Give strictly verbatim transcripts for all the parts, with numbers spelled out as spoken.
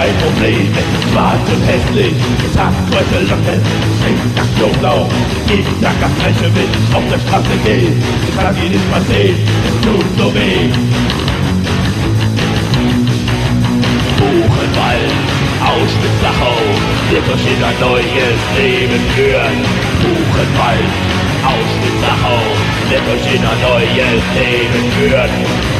ein Problem, es ist schwarz und hässlich. Es hat große Locken, stinkt nach Knoblauch. Jeden Tag das gleiche Wind auf der Straße geht. Ich kann ihn nicht mal sehen, es tut so weh. Buchenwald, Auschwitz, Dachau, wird euch in ein neues Leben führen. Buchenwald, Auschwitz, Dachau, wird euch in ein neues Leben führen.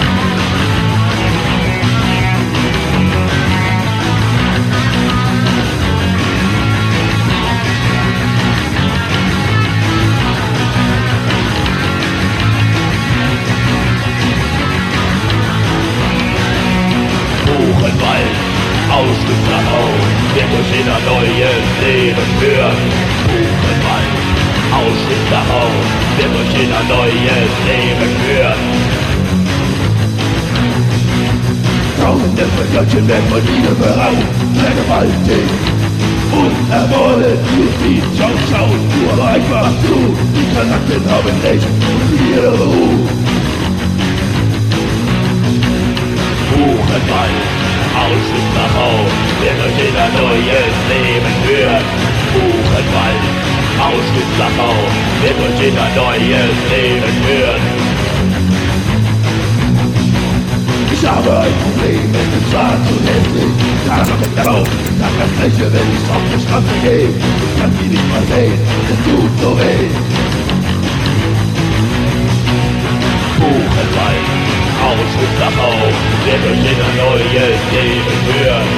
Buchenwald, Auschwitz, Dachau, wird euch in ein neues Leben führen. Buchenwald, Auschwitz, Dachau, wird euch in ein neues Leben führen. Tausende von Deutschen werden von ihnen beraubt, vergewaltigt und ermordet. Nur die Schau, schau, nur einfach zu. Die Kanaken haben Recht und ihre Ruhe. Buchenwald, Auschwitz, Dachau, wird euch in ein neues Leben führen. Buchenwald, Auschwitz, Dachau, wird euch in ein neues Leben führen. Ich habe ein Problem, es ist schwarz und hässlich. Tag mit der Bauch, Tag das gleiche, wenn ich auf der Straße gehe. Ich kann sie nicht mal sehen, es tut so weh. Buchenwald, Auschwitz, Dachau, wird euch in ein neues Leben führen.